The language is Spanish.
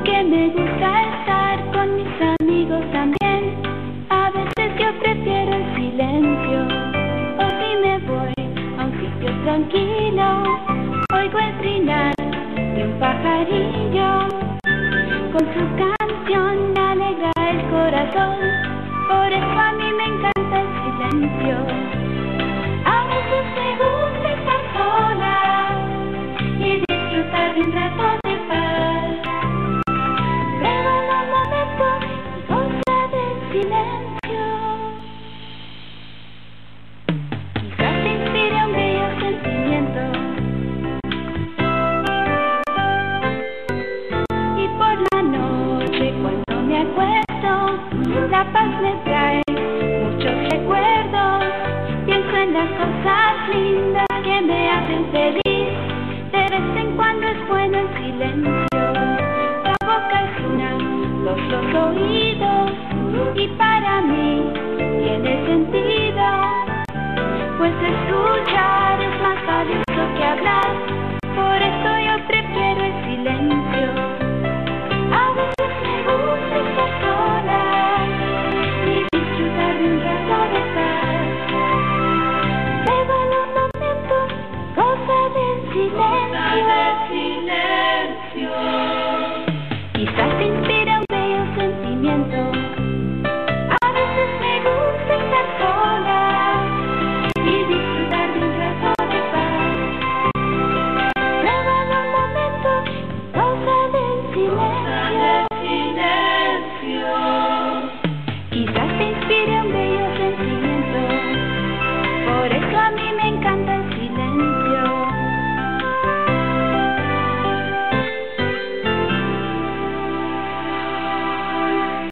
que me gusta estar con mis amigos también. A veces yo prefiero el silencio, o si me voy a un sitio tranquilo, oigo el trinar de un pajarillo. Con su canción me alegra el corazón, por eso a mí me encanta el silencio. A veces me gusta estar sola y disfrutar de un rato de paz. Pruebo los momentos y goza del silencio. Quizás te inspire un bello sentimiento, y por la noche cuando me acuesto, la paz me trae muchos recuerdos. Pienso en las cosas lindas que me hacen feliz. De vez en cuando es bueno el silencio. La boca es una, los oídos, y para mí tiene sentido, pues escuchar es más valioso que hablar. Por eso yo prefiero el silencio. A veces me gusta estar sola y disfrutar de un rato de paz. Luego los momentos, goza del silencio. Quizás te inspire un bello sentimiento. A veces me gusta estar sola y disfrutar de un rato de paz. Luego los momentos, goza del silencio.